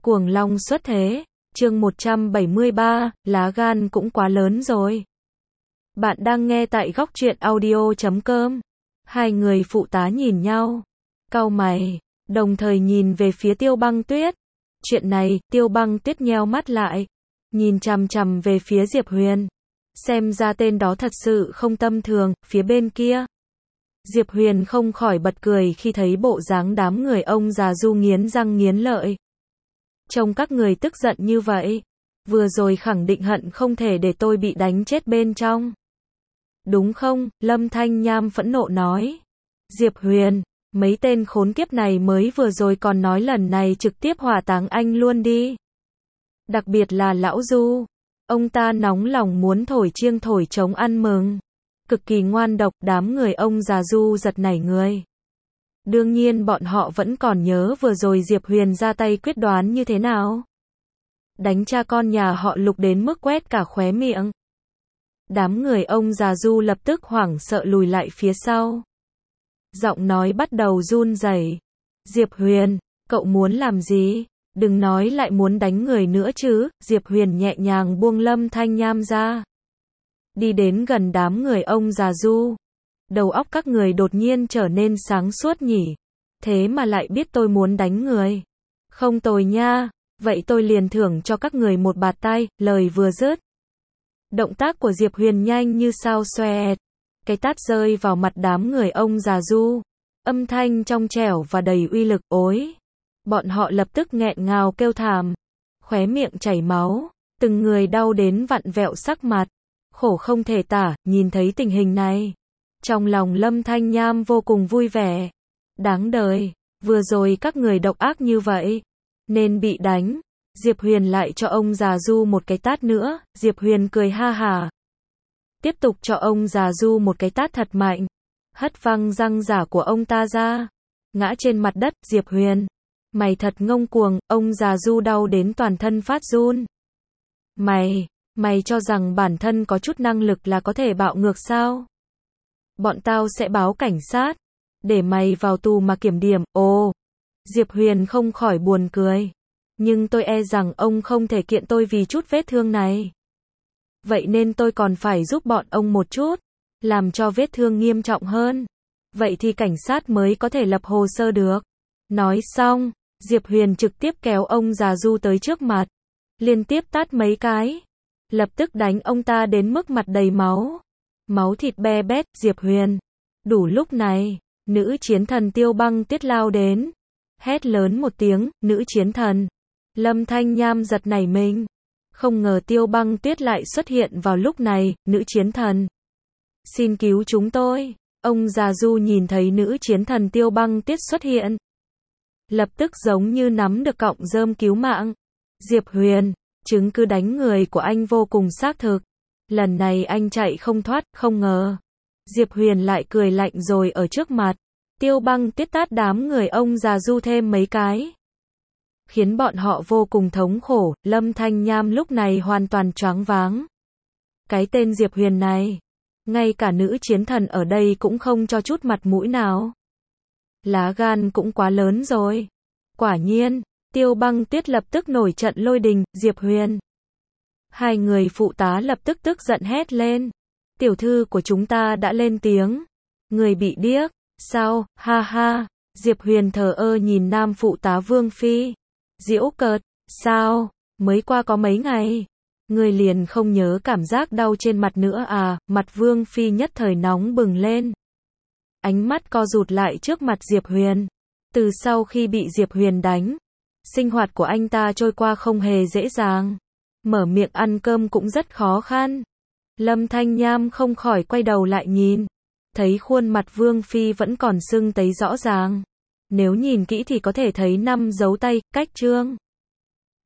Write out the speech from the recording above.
Cuồng long xuất thế, chương 173, lá gan cũng quá lớn rồi. Bạn đang nghe tại góc truyện audio.com. Hai người phụ tá nhìn nhau, cau mày, đồng thời nhìn về phía Tiêu Băng Tuyết. Chuyện này, Tiêu Băng Tuyết nheo mắt lại, nhìn chằm chằm về phía Diệp Huyền. Xem ra tên đó thật sự không tầm thường, phía bên kia. Diệp Huyền không khỏi bật cười khi thấy bộ dáng đám người ông già Du nghiến răng nghiến lợi. Trông các người tức giận như vậy, vừa rồi khẳng định hận không thể để tôi bị đánh chết bên trong. Đúng không? Lâm Thanh Nham phẫn nộ nói. Diệp Huyền, mấy tên khốn kiếp này mới vừa rồi còn nói lần này trực tiếp hỏa táng anh luôn đi. Đặc biệt là lão Du, ông ta nóng lòng muốn thổi chiêng thổi trống ăn mừng. Cực kỳ ngoan độc, đám người ông già Du giật nảy người. Đương nhiên bọn họ vẫn còn nhớ vừa rồi Diệp Huyền ra tay quyết đoán như thế nào. Đánh cha con nhà họ Lục đến mức quét cả khóe miệng. Đám người ông già Du lập tức hoảng sợ lùi lại phía sau. Giọng nói bắt đầu run rẩy. Diệp Huyền, cậu muốn làm gì? Đừng nói lại muốn đánh người nữa chứ. Diệp Huyền nhẹ nhàng buông Lâm Thanh Nham ra. Đi đến gần đám người ông già Du. Đầu óc các người đột nhiên trở nên sáng suốt nhỉ. Thế mà lại biết tôi muốn đánh người. Không tồi nha, vậy tôi liền thưởng cho các người một bạt tay. Lời vừa dứt, động tác của Diệp Huyền nhanh như sao xoẹt. Cái tát rơi vào mặt đám người ông già Du. Âm thanh trong trẻo và đầy uy lực. Ối! Bọn họ lập tức nghẹn ngào kêu thảm. Khóe miệng chảy máu. Từng người đau đến vặn vẹo sắc mặt. Khổ không thể tả, nhìn thấy tình hình này. Trong lòng Lâm Thanh Nham vô cùng vui vẻ. Đáng đời, vừa rồi các người độc ác như vậy, nên bị đánh. Diệp Huyền lại cho ông già Du một cái tát nữa. Diệp Huyền cười ha hả. Tiếp tục cho ông già Du một cái tát thật mạnh. Hất văng răng giả của ông ta ra. Ngã trên mặt đất. Diệp Huyền, mày thật ngông cuồng. Ông già Du đau đến toàn thân phát run. Mày cho rằng bản thân có chút năng lực là có thể bạo ngược sao? Bọn tao sẽ báo cảnh sát, để mày vào tù mà kiểm điểm. Ồ, Diệp Huyền không khỏi buồn cười. Nhưng tôi e rằng ông không thể kiện tôi vì chút vết thương này. Vậy nên tôi còn phải giúp bọn ông một chút, làm cho vết thương nghiêm trọng hơn. Vậy thì cảnh sát mới có thể lập hồ sơ được. Nói xong, Diệp Huyền trực tiếp kéo ông già Du tới trước mặt, liên tiếp tát mấy cái. Lập tức đánh ông ta đến mức mặt đầy máu. Máu thịt be bét. Diệp Huyền. Đủ lúc này, nữ chiến thần Tiêu Băng Tuyết lao đến. Hét lớn một tiếng, nữ chiến thần. Lâm Thanh Nham giật nảy mình. Không ngờ Tiêu Băng Tuyết lại xuất hiện vào lúc này. Nữ chiến thần, xin cứu chúng tôi. Ông già Du nhìn thấy nữ chiến thần Tiêu Băng Tuyết xuất hiện, lập tức giống như nắm được cọng rơm cứu mạng. Diệp Huyền, chứng cứ đánh người của anh vô cùng xác thực. Lần này anh chạy không thoát. Không ngờ Diệp Huyền lại cười lạnh rồi ở trước mặt Tiêu Băng Tuyết tát đám người ông già Du thêm mấy cái, khiến bọn họ vô cùng thống khổ. Lâm Thanh Nham lúc này hoàn toàn choáng váng. Cái tên Diệp Huyền này, ngay cả nữ chiến thần ở đây cũng không cho chút mặt mũi nào. Lá gan cũng quá lớn rồi. Quả nhiên, Tiêu Băng Tuyết lập tức nổi trận lôi đình. Diệp Huyền. Hai người phụ tá lập tức tức giận hét lên. Tiểu thư của chúng ta đã lên tiếng. Người bị điếc, sao? Ha ha. Diệp Huyền thờ ơ nhìn nam phụ tá Vương Phi. Giễu cợt, sao? Mới qua có mấy ngày, người liền không nhớ cảm giác đau trên mặt nữa à? Mặt Vương Phi nhất thời nóng bừng lên. Ánh mắt co rụt lại trước mặt Diệp Huyền. Từ sau khi bị Diệp Huyền đánh, sinh hoạt của anh ta trôi qua không hề dễ dàng. Mở miệng ăn cơm cũng rất khó khăn. Lâm Thanh Nham không khỏi quay đầu lại nhìn. Thấy khuôn mặt Vương Phi vẫn còn sưng tấy rõ ràng. Nếu nhìn kỹ thì có thể thấy 5 dấu tay, cách trương.